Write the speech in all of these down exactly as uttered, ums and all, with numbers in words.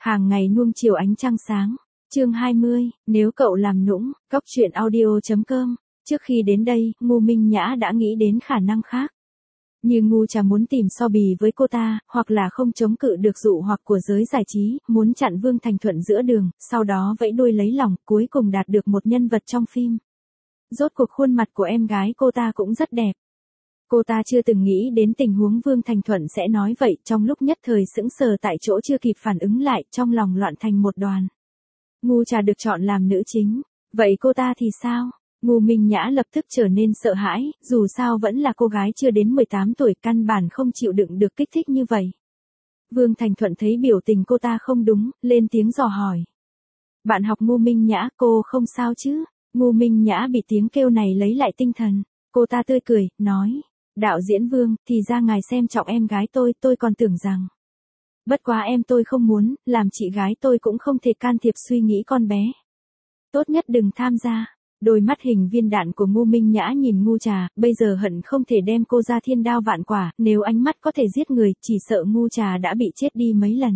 Hàng ngày nuông chiều ánh trăng sáng. Chương hai mươi, nếu cậu làm nũng, góc truyện audio chấm com. Trước khi đến đây, Ngô Minh Nhã đã nghĩ đến khả năng khác. Như Ngu Trà muốn tìm so bì với cô ta, hoặc là không chống cự được dụ hoặc của giới giải trí, muốn chặn Vương Thành Thuận giữa đường, sau đó vẫy đuôi lấy lòng, cuối cùng đạt được một nhân vật trong phim. Rốt cuộc khuôn mặt của em gái cô ta cũng rất đẹp. Cô ta chưa từng nghĩ đến tình huống Vương Thành Thuận sẽ nói vậy, trong lúc nhất thời sững sờ tại chỗ chưa kịp phản ứng lại, trong lòng loạn thành một đoàn. Ngu Trà được chọn làm nữ chính, vậy cô ta thì sao? Ngô Minh Nhã lập tức trở nên sợ hãi, dù sao vẫn là cô gái chưa đến mười tám tuổi, căn bản không chịu đựng được kích thích như vậy. Vương Thành Thuận thấy biểu tình cô ta không đúng, lên tiếng dò hỏi. Bạn học Ngô Minh Nhã, cô không sao chứ? Ngô Minh Nhã bị tiếng kêu này lấy lại tinh thần. Cô ta tươi cười, nói. Đạo diễn Vương, thì ra ngài xem trọng em gái tôi, tôi còn tưởng rằng. Bất quá em tôi không muốn, làm chị gái tôi cũng không thể can thiệp suy nghĩ con bé. Tốt nhất đừng tham gia. Đôi mắt hình viên đạn của Ngô Minh Nhã nhìn Ngu Trà, bây giờ hận không thể đem cô ra thiên đao vạn quả, nếu ánh mắt có thể giết người, chỉ sợ Ngu Trà đã bị chết đi mấy lần.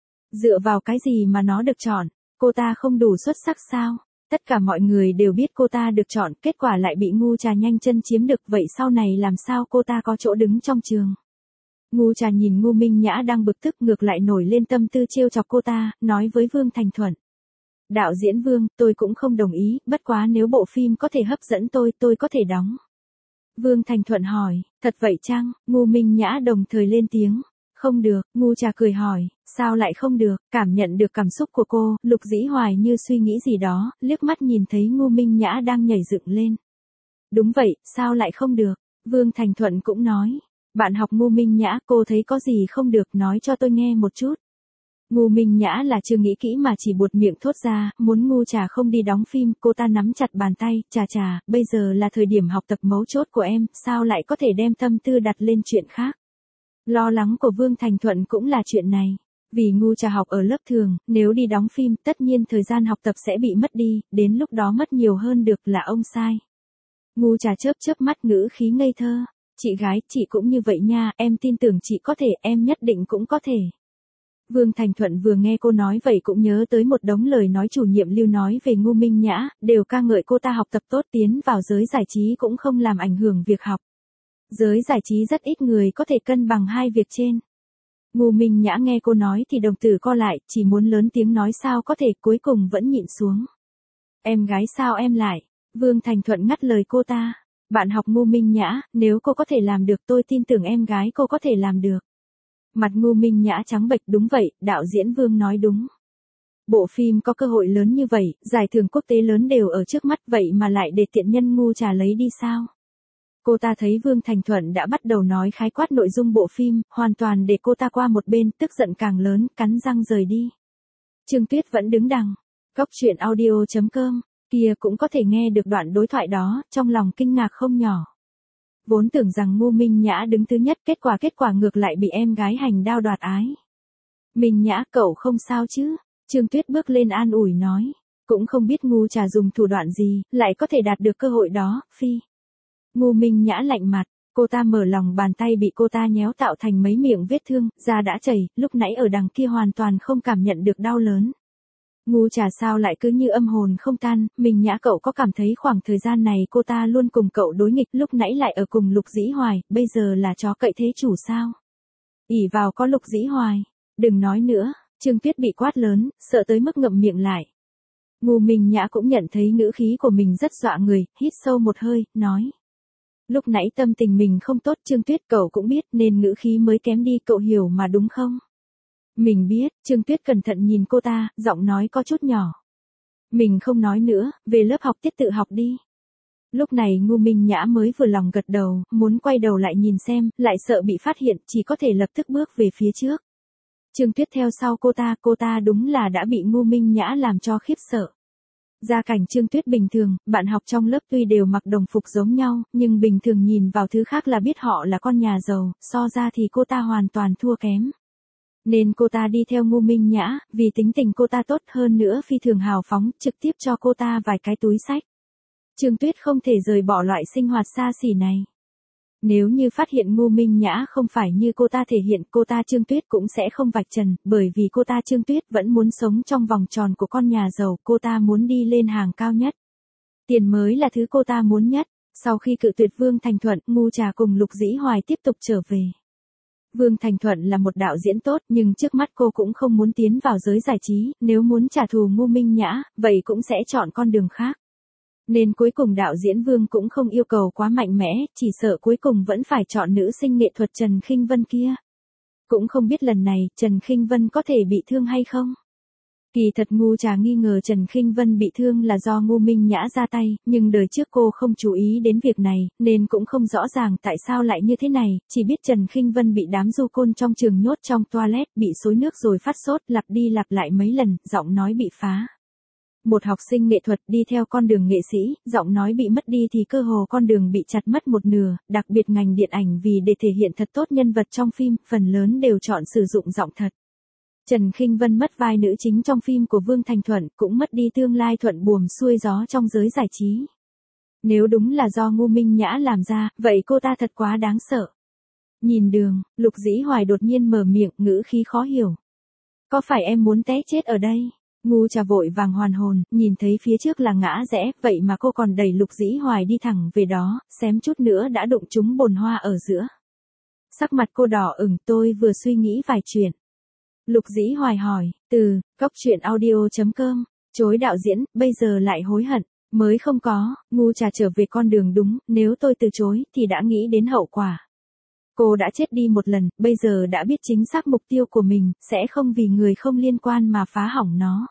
Dựa vào cái gì mà nó được chọn, cô ta không đủ xuất sắc sao? Tất cả mọi người đều biết cô ta được chọn, kết quả lại bị Ngu Trà nhanh chân chiếm được, vậy sau này làm sao cô ta có chỗ đứng trong trường? Ngu Trà nhìn Ngô Minh Nhã đang bực tức, ngược lại nổi lên tâm tư trêu chọc cô ta, nói với Vương Thành Thuận. Đạo diễn Vương, tôi cũng không đồng ý, bất quá nếu bộ phim có thể hấp dẫn tôi, tôi có thể đóng. Vương Thành Thuận hỏi, thật vậy chăng? Ngô Minh Nhã đồng thời lên tiếng. Không được, Ngu Trà cười hỏi, sao lại không được? Cảm nhận được cảm xúc của cô, Lục Dĩ Hoài như suy nghĩ gì đó, liếc mắt nhìn thấy Ngô Minh Nhã đang nhảy dựng lên. Đúng vậy, sao lại không được? Vương Thành Thuận cũng nói. Bạn học Ngô Minh Nhã, cô thấy có gì không được, nói cho tôi nghe một chút. Ngô Minh Nhã là chưa nghĩ kỹ mà chỉ buột miệng thốt ra, muốn Ngu Trà không đi đóng phim, cô ta nắm chặt bàn tay, Trà Trà, bây giờ là thời điểm học tập mấu chốt của em, sao lại có thể đem tâm tư đặt lên chuyện khác. Lo lắng của Vương Thành Thuận cũng là chuyện này. Vì Ngu Trà học ở lớp thường, nếu đi đóng phim, tất nhiên thời gian học tập sẽ bị mất đi, đến lúc đó mất nhiều hơn được là ông sai. Ngu Trà chớp chớp mắt ngữ khí ngây thơ. Chị gái, chị cũng như vậy nha, em tin tưởng chị có thể, em nhất định cũng có thể. Vương Thành Thuận vừa nghe cô nói vậy cũng nhớ tới một đống lời nói chủ nhiệm Lưu nói về Ngô Minh Nhã, đều ca ngợi cô ta học tập tốt, tiến vào giới giải trí cũng không làm ảnh hưởng việc học. Giới giải trí rất ít người có thể cân bằng hai việc trên. Ngô Minh Nhã nghe cô nói thì đồng tử co lại, chỉ muốn lớn tiếng nói sao có thể, cuối cùng vẫn nhịn xuống. Em gái sao em lại? Vương Thành Thuận ngắt lời cô ta. Bạn học Ngô Minh Nhã, nếu cô có thể làm được tôi tin tưởng em gái cô có thể làm được. Mặt Ngô Minh Nhã trắng bệch, đúng vậy, đạo diễn Vương nói đúng. Bộ phim có cơ hội lớn như vậy, giải thưởng quốc tế lớn đều ở trước mắt, vậy mà lại để tiện nhân Ngu Trà lấy đi sao? Cô ta thấy Vương Thành Thuận đã bắt đầu nói khái quát nội dung bộ phim, hoàn toàn để cô ta qua một bên, tức giận càng lớn, cắn răng rời đi. Trương Tuyết vẫn đứng đằng. Góc truyện audio chấm com, kia cũng có thể nghe được đoạn đối thoại đó, trong lòng kinh ngạc không nhỏ. Vốn tưởng rằng Ngô Minh Nhã đứng thứ nhất, kết quả kết quả ngược lại bị em gái hành đao đoạt ái. Minh Nhã, cậu không sao chứ? Trương Tuyết bước lên an ủi nói. Cũng không biết Ngu Trà dùng thủ đoạn gì, lại có thể đạt được cơ hội đó, phi. Ngô Minh Nhã lạnh mặt, cô ta mở lòng bàn tay bị cô ta nhéo tạo thành mấy miệng vết thương, da đã chảy, lúc nãy ở đằng kia hoàn toàn không cảm nhận được đau lớn. Ngu Trà sao lại cứ như âm hồn không tan, Minh Nhã, cậu có cảm thấy khoảng thời gian này cô ta luôn cùng cậu đối nghịch, lúc nãy lại ở cùng Lục Dĩ Hoài, bây giờ là chó cậy thế chủ sao? ỷ vào có Lục Dĩ Hoài, đừng nói nữa. Trương Tuyết bị quát lớn, sợ tới mức ngậm miệng lại. Ngô Minh Nhã cũng nhận thấy ngữ khí của mình rất dọa người, hít sâu một hơi, nói. Lúc nãy tâm tình mình không tốt, Trương Tuyết, cậu cũng biết nên ngữ khí mới kém đi, cậu hiểu mà đúng không? Mình biết. Trương Tuyết cẩn thận nhìn cô ta, giọng nói có chút nhỏ. Mình không nói nữa, về lớp học tiết tự học đi. Lúc này Ngô Minh Nhã mới vừa lòng gật đầu, muốn quay đầu lại nhìn xem, lại sợ bị phát hiện, chỉ có thể lập tức bước về phía trước. Trương Tuyết theo sau cô ta, cô ta đúng là đã bị Ngô Minh Nhã làm cho khiếp sợ. Gia cảnh Trương Tuyết bình thường, bạn học trong lớp tuy đều mặc đồng phục giống nhau, nhưng bình thường nhìn vào thứ khác là biết họ là con nhà giàu, so ra thì cô ta hoàn toàn thua kém. Nên cô ta đi theo Ngô Minh Nhã, vì tính tình cô ta tốt hơn nữa phi thường hào phóng, trực tiếp cho cô ta vài cái túi xách. Trương Tuyết không thể rời bỏ loại sinh hoạt xa xỉ này. Nếu như phát hiện Ngô Minh Nhã không phải như cô ta thể hiện, cô ta Trương Tuyết cũng sẽ không vạch trần, bởi vì cô ta Trương Tuyết vẫn muốn sống trong vòng tròn của con nhà giàu, cô ta muốn đi lên hàng cao nhất. Tiền mới là thứ cô ta muốn nhất. Sau khi cự tuyệt Vương Thành Thuận, Ngu Trà cùng Lục Dĩ Hoài tiếp tục trở về. Vương Thành Thuận là một đạo diễn tốt, nhưng trước mắt cô cũng không muốn tiến vào giới giải trí, nếu muốn trả thù Ngô Minh Nhã, vậy cũng sẽ chọn con đường khác. Nên cuối cùng đạo diễn Vương cũng không yêu cầu quá mạnh mẽ, chỉ sợ cuối cùng vẫn phải chọn nữ sinh nghệ thuật Trần Khinh Vân kia. Cũng không biết lần này, Trần Khinh Vân có thể bị thương hay không? Kỳ thật Ngu Trà nghi ngờ Trần Khinh Vân bị thương là do Ngô Minh Nhã ra tay, nhưng đời trước cô không chú ý đến việc này, nên cũng không rõ ràng tại sao lại như thế này, chỉ biết Trần Khinh Vân bị đám du côn trong trường nhốt trong toilet, bị xối nước rồi phát sốt, lặp đi lặp lại mấy lần, giọng nói bị phá. Một học sinh nghệ thuật đi theo con đường nghệ sĩ, giọng nói bị mất đi thì cơ hồ con đường bị chặt mất một nửa, đặc biệt ngành điện ảnh vì để thể hiện thật tốt nhân vật trong phim, phần lớn đều chọn sử dụng giọng thật. Trần Khinh Vân mất vai nữ chính trong phim của Vương Thành Thuận, cũng mất đi tương lai thuận buồm xuôi gió trong giới giải trí. Nếu đúng là do Ngô Minh Nhã làm ra, vậy cô ta thật quá đáng sợ. Nhìn đường, Lục Dĩ Hoài đột nhiên mở miệng, ngữ khí khó hiểu. Có phải em muốn té chết ở đây? Ngu Trà vội vàng hoàn hồn, nhìn thấy phía trước là ngã rẽ, vậy mà cô còn đẩy Lục Dĩ Hoài đi thẳng về đó, xém chút nữa đã đụng trúng bồn hoa ở giữa. Sắc mặt cô đỏ ửng, tôi vừa suy nghĩ vài chuyện. Lục Dĩ Hoài hỏi, từ, góc truyện audio chấm com, chối đạo diễn, bây giờ lại hối hận, mới không có, Ngu Trà trở về con đường đúng, nếu tôi từ chối, thì đã nghĩ đến hậu quả. Cô đã chết đi một lần, bây giờ đã biết chính xác mục tiêu của mình, sẽ không vì người không liên quan mà phá hỏng nó.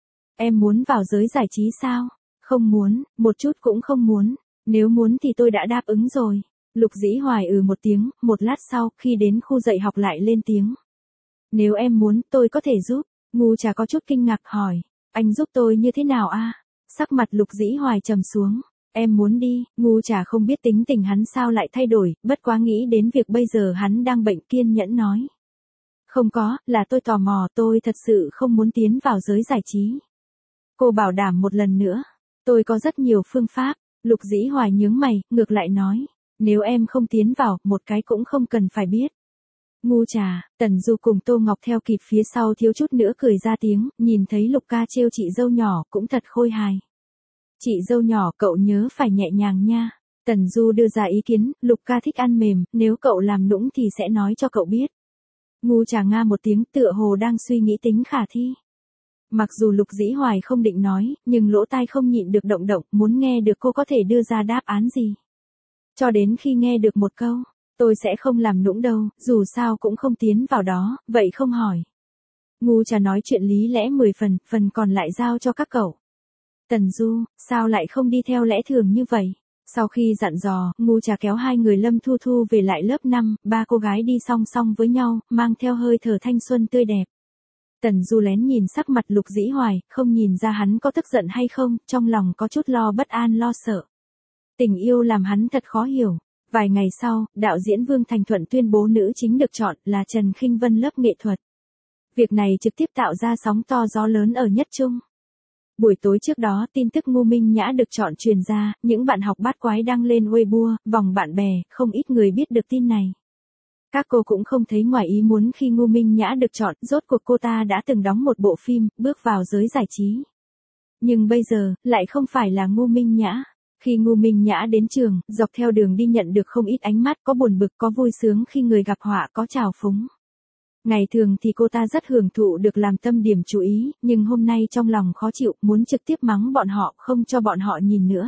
Em muốn vào giới giải trí sao? Không muốn, một chút cũng không muốn, nếu muốn thì tôi đã đáp ứng rồi. Lục Dĩ Hoài ừ một tiếng, một lát sau, khi đến khu dạy học lại lên tiếng. Nếu em muốn, tôi có thể giúp. Ngu Trà có chút kinh ngạc hỏi, anh giúp tôi như thế nào a? Sắc mặt Lục Dĩ Hoài trầm xuống. Em muốn đi, Ngu Trà không biết tính tình hắn sao lại thay đổi, bất quá nghĩ đến việc bây giờ hắn đang bệnh, kiên nhẫn nói. Không có, là tôi tò mò, tôi thật sự không muốn tiến vào giới giải trí. Cô bảo đảm một lần nữa, tôi có rất nhiều phương pháp. Lục Dĩ Hoài nhướng mày, ngược lại nói, nếu em không tiến vào, một cái cũng không cần phải biết. Ngu Trà, Tần Du cùng Tô Ngọc theo kịp phía sau thiếu chút nữa cười ra tiếng, nhìn thấy Lục ca trêu chị dâu nhỏ cũng thật khôi hài. Chị dâu nhỏ, cậu nhớ phải nhẹ nhàng nha. Tần Du đưa ra ý kiến, Lục ca thích ăn mềm, nếu cậu làm nũng thì sẽ nói cho cậu biết. Ngu Trà nga một tiếng, tựa hồ đang suy nghĩ tính khả thi. Mặc dù Lục Dĩ Hoài không định nói, nhưng lỗ tai không nhịn được động động, muốn nghe được cô có thể đưa ra đáp án gì. Cho đến khi nghe được một câu, tôi sẽ không làm nũng đâu, dù sao cũng không tiến vào đó, vậy không hỏi. Ngu Trà nói chuyện lý lẽ mười phần, phần còn lại giao cho các cậu. Tần Du, sao lại không đi theo lẽ thường như vậy? Sau khi dặn dò, Ngu Trà kéo hai người Lâm Thu Thu về lại lớp năm, ba cô gái đi song song với nhau, mang theo hơi thở thanh xuân tươi đẹp. Tần Du lén nhìn sắc mặt Lục Dĩ Hoài, không nhìn ra hắn có tức giận hay không, trong lòng có chút lo bất an lo sợ. Tình yêu làm hắn thật khó hiểu. Vài ngày sau, đạo diễn Vương Thành Thuận tuyên bố nữ chính được chọn là Trần Khinh Vân lớp nghệ thuật. Việc này trực tiếp tạo ra sóng to gió lớn ở Nhất Trung. Buổi tối trước đó, tin tức Ngô Minh Nhã được chọn truyền ra, những bạn học bát quái đăng lên Weibo, vòng bạn bè, không ít người biết được tin này. Các cô cũng không thấy ngoài ý muốn khi Ngô Minh Nhã được chọn, rốt cuộc cô ta đã từng đóng một bộ phim, bước vào giới giải trí. Nhưng bây giờ, lại không phải là Ngô Minh Nhã. Khi Ngô Minh Nhã đến trường, dọc theo đường đi nhận được không ít ánh mắt, có buồn bực, có vui sướng khi người gặp họa, có trào phúng. Ngày thường thì cô ta rất hưởng thụ được làm tâm điểm chú ý, nhưng hôm nay trong lòng khó chịu, muốn trực tiếp mắng bọn họ, không cho bọn họ nhìn nữa.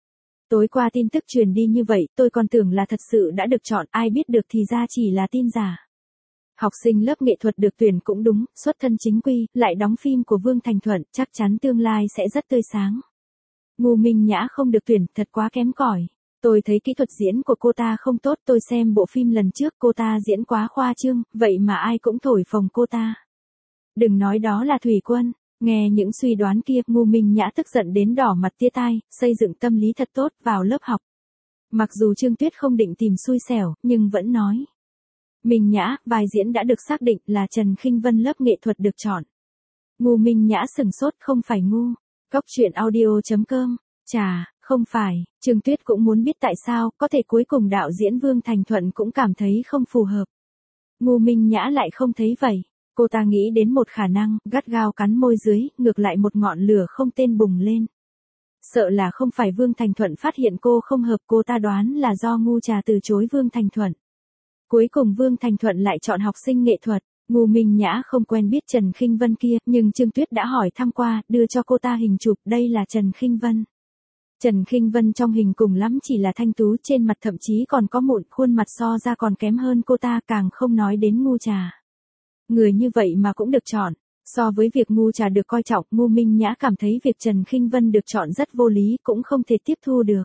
Tối qua tin tức truyền đi như vậy, tôi còn tưởng là thật sự đã được chọn, ai biết được thì ra chỉ là tin giả. Học sinh lớp nghệ thuật được tuyển cũng đúng, xuất thân chính quy, lại đóng phim của Vương Thành Thuận, chắc chắn tương lai sẽ rất tươi sáng. Ngô Minh Nhã không được tuyển, thật quá kém cỏi. Tôi thấy kỹ thuật diễn của cô ta không tốt, tôi xem bộ phim lần trước cô ta diễn quá khoa trương, vậy mà ai cũng thổi phồng cô ta. Đừng nói đó là Thủy Quân, nghe những suy đoán kia, Ngô Minh Nhã tức giận đến đỏ mặt tia tai, xây dựng tâm lý thật tốt, vào lớp học. Mặc dù Trương Tuyết không định tìm xui xẻo, nhưng vẫn nói. Minh Nhã, vai diễn đã được xác định là Trần Khinh Vân lớp nghệ thuật được chọn. Ngô Minh Nhã sừng sốt, không phải ngu. Góc truyện audio chấm com. Chà, Không phải, Trương Tuyết cũng muốn biết tại sao, có thể cuối cùng đạo diễn Vương Thành Thuận cũng cảm thấy không phù hợp. Ngô Minh Nhã lại không thấy vậy. Cô ta nghĩ đến một khả năng, gắt gao cắn môi dưới, ngược lại một ngọn lửa không tên bùng lên. Sợ là không phải Vương Thành Thuận phát hiện cô không hợp, cô ta đoán là do Ngu Trà từ chối Vương Thành Thuận. Cuối cùng Vương Thành Thuận lại chọn học sinh nghệ thuật. Ngô Minh Nhã không quen biết Trần Khinh Vân kia, nhưng Trương Tuyết đã hỏi thăm qua, đưa cho cô ta hình chụp, đây là Trần Khinh Vân. Trần Khinh Vân trong hình cùng lắm chỉ là thanh tú, trên mặt thậm chí còn có mụn, khuôn mặt so ra còn kém hơn cô ta, càng không nói đến Ngu Trà. Người như vậy mà cũng được chọn. So với việc Ngu Trà được coi trọng, Ngô Minh Nhã cảm thấy việc Trần Khinh Vân được chọn rất vô lý, cũng không thể tiếp thu được.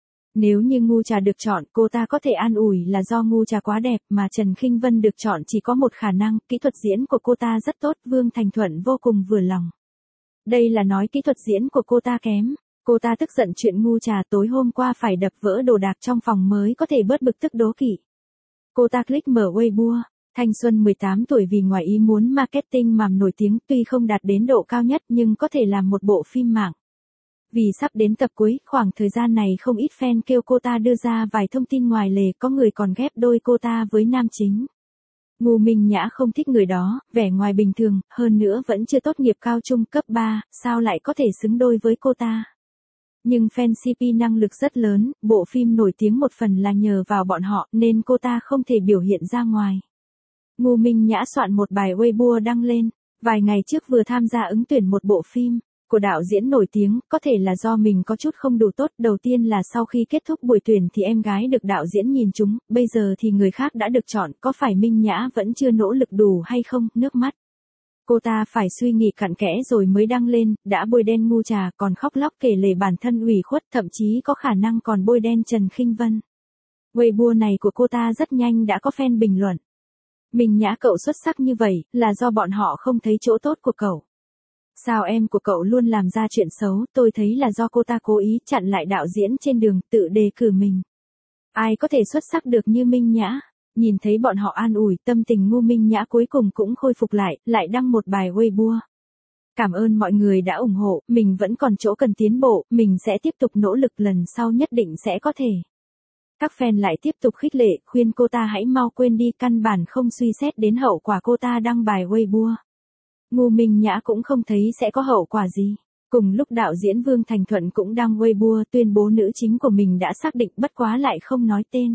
Nếu như Ngu Trà được chọn, cô ta có thể an ủi là do Ngu Trà quá đẹp, mà Trần Khinh Vân được chọn chỉ có một khả năng, kỹ thuật diễn của cô ta rất tốt, Vương Thành Thuận vô cùng vừa lòng. Đây là nói kỹ thuật diễn của cô ta kém. Cô ta tức giận chuyện Ngu Trà tối hôm qua phải đập vỡ đồ đạc trong phòng mới có thể bớt bực tức đố kỵ. Cô ta click mở Weibo. Thanh xuân mười tám tuổi vì ngoài ý muốn marketing mà nổi tiếng, tuy không đạt đến độ cao nhất nhưng có thể làm một bộ phim mạng. Vì sắp đến tập cuối, khoảng thời gian này không ít fan kêu cô ta đưa ra vài thông tin ngoài lề, có người còn ghép đôi cô ta với nam chính. Ngô Minh Nhã không thích người đó, vẻ ngoài bình thường, hơn nữa vẫn chưa tốt nghiệp cao trung cấp ba, sao lại có thể xứng đôi với cô ta. Nhưng fan xê pê năng lực rất lớn, bộ phim nổi tiếng một phần là nhờ vào bọn họ nên cô ta không thể biểu hiện ra ngoài. Ngô Minh Nhã soạn một bài Weibo đăng lên, vài ngày trước vừa tham gia ứng tuyển một bộ phim của đạo diễn nổi tiếng, có thể là do mình có chút không đủ tốt, đầu tiên là sau khi kết thúc buổi tuyển thì em gái được đạo diễn nhìn trúng, bây giờ thì người khác đã được chọn, có phải Minh Nhã vẫn chưa nỗ lực đủ hay không, nước mắt. Cô ta phải suy nghĩ cặn kẽ rồi mới đăng lên, đã bôi đen Ngu Trà, còn khóc lóc kể lể bản thân ủy khuất, thậm chí có khả năng còn bôi đen Trần Khinh Vân. Weibo này của cô ta rất nhanh đã có fan bình luận. Minh Nhã cậu xuất sắc như vậy, là do bọn họ không thấy chỗ tốt của cậu. Sao em của cậu luôn làm ra chuyện xấu, tôi thấy là do cô ta cố ý chặn lại đạo diễn trên đường, tự đề cử mình. Ai có thể xuất sắc được như Minh Nhã? Nhìn thấy bọn họ an ủi, tâm tình Ngô Minh Nhã cuối cùng cũng khôi phục lại, lại đăng một bài Weibo. Cảm ơn mọi người đã ủng hộ, mình vẫn còn chỗ cần tiến bộ, mình sẽ tiếp tục nỗ lực, lần sau nhất định sẽ có thể. Các fan lại tiếp tục khích lệ, khuyên cô ta hãy mau quên đi, căn bản không suy xét đến hậu quả cô ta đăng bài Weibo. Ngô Minh Nhã cũng không thấy sẽ có hậu quả gì. Cùng lúc đạo diễn Vương Thành Thuận cũng đăng Weibo tuyên bố nữ chính của mình đã xác định, bất quá lại không nói tên.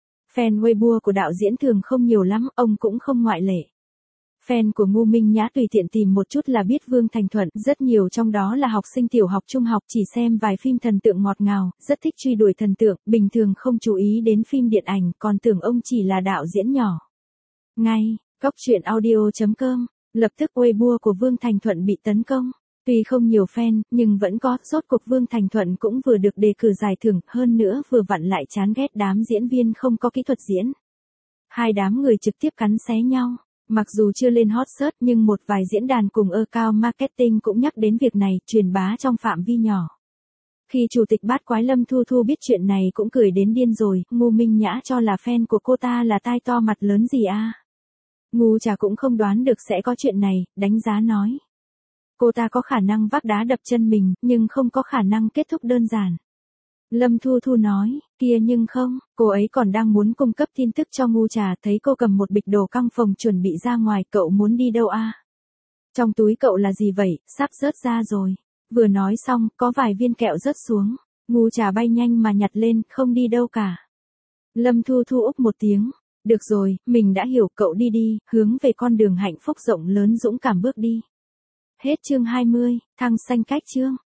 Fan Weibo của đạo diễn thường không nhiều lắm, ông cũng không ngoại lệ. Fan của Ngô Minh Nhã tùy tiện tìm một chút là biết Vương Thành Thuận, rất nhiều trong đó là học sinh tiểu học trung học, chỉ xem vài phim thần tượng ngọt ngào, rất thích truy đuổi thần tượng, bình thường không chú ý đến phim điện ảnh, còn tưởng ông chỉ là đạo diễn nhỏ. Ngay, góc truyện audio chấm com, lập tức Weibo của Vương Thành Thuận bị tấn công. Tuy không nhiều fan, nhưng vẫn có, rốt cuộc Vương Thành Thuận cũng vừa được đề cử giải thưởng, hơn nữa vừa vặn lại chán ghét đám diễn viên không có kỹ thuật diễn. Hai đám người trực tiếp cắn xé nhau. Mặc dù chưa lên hot search nhưng một vài diễn đàn cùng account marketing cũng nhắc đến việc này, truyền bá trong phạm vi nhỏ. Khi chủ tịch Bát Quái Lâm Thu Thu biết chuyện này cũng cười đến điên rồi, Ngô Minh Nhã cho là fan của cô ta là tai to mặt lớn gì à. Ngu Trà cũng không đoán được sẽ có chuyện này, đánh giá nói. Cô ta có khả năng vác đá đập chân mình, nhưng không có khả năng kết thúc đơn giản. Lâm Thu Thu nói, kia nhưng không, cô ấy còn đang muốn cung cấp tin tức cho Ngu Trà, thấy cô cầm một bịch đồ căng phòng chuẩn bị ra ngoài, cậu muốn đi đâu à? Trong túi cậu là gì vậy, sắp rớt ra rồi. Vừa nói xong, có vài viên kẹo rớt xuống, Ngu Trà bay nhanh mà nhặt lên, không đi đâu cả. Lâm Thu Thu úp một tiếng, được rồi, mình đã hiểu, cậu đi đi, hướng về con đường hạnh phúc rộng lớn dũng cảm bước đi. Hết chương hai mươi, thăng xanh cách chương.